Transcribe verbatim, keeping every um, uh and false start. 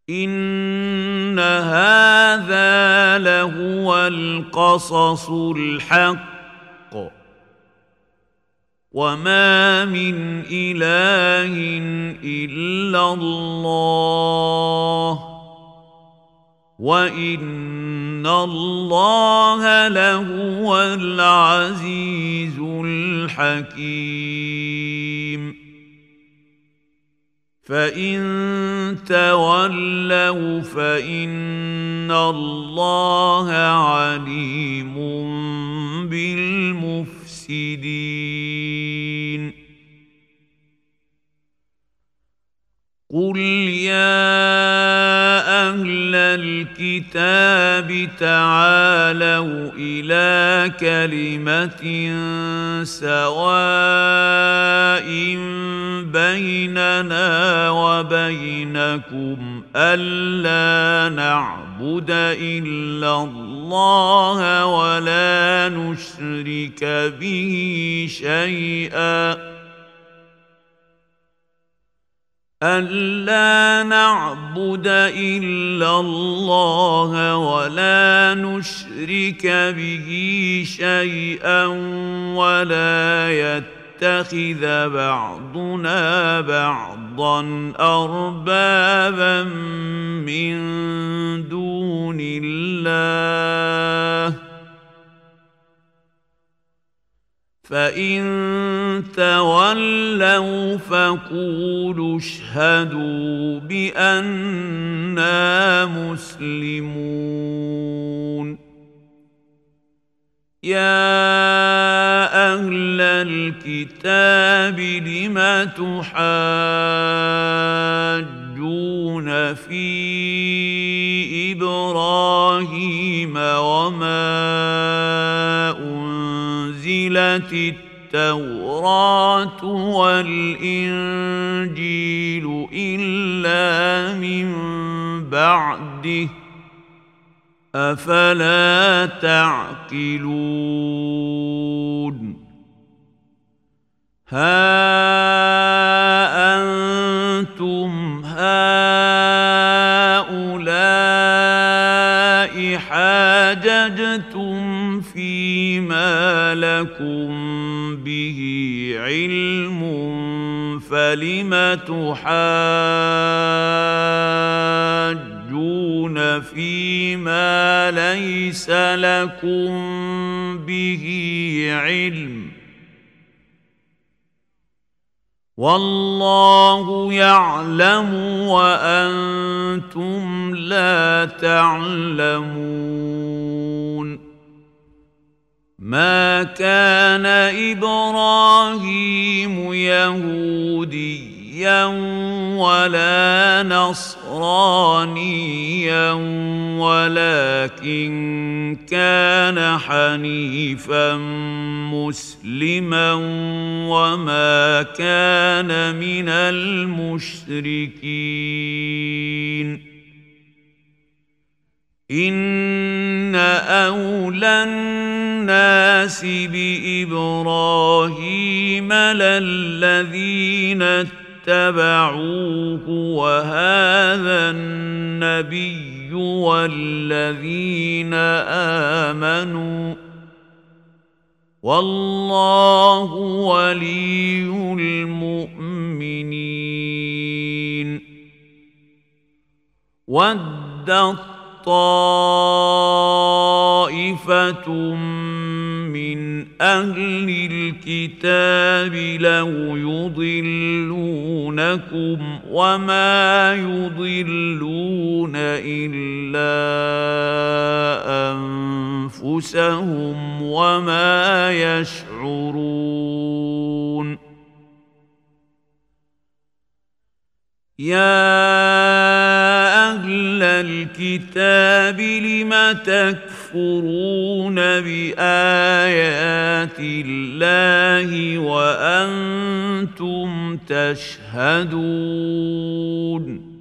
إن هذا لهو القصص الحق وما من إله إلا الله وإن الله لهو العزيز الحكيم فإن تولوا فإن الله عليم بالمفسدين قل يا أهل الكتاب تعالوا إلى كلمة سواء بيننا وبينكم ألا نعبد إلا الله ولا نشرك به شيئا ألا نعبد إلا الله ولا نشرك به شيئا ولا يتخذ بعضنا بعضا أربابا من دون الله فإن تولوا فقولوا اشهدوا بأننا مسلمون يا أهل الكتاب لم تحاجون في إبراهيم وما أنزلت التوراة والإنجيل إلا من بعده أفلا تعقلون ها أنتم هؤلاء حاججتم فيما لكم به علم فلم تحاجون فيما ليس لكم به علم والله يعلم وأنتم لا تعلمون ما كان إبراهيم يهوديا ولا نصرانيا ولكن كان حنيفا مسلما وما كان من المشركين إن أولى الناس بإبراهيم للذين اتبعوه وهذا النبي والذين آمنوا والله ولي المؤمنين ود طائفة من أهل الكتاب لو يضلونكم وما يضلون إلا أنفسهم وما يشعرون يا أهل الكتاب لم تكفرون بآيات الله وأنتم تشهدون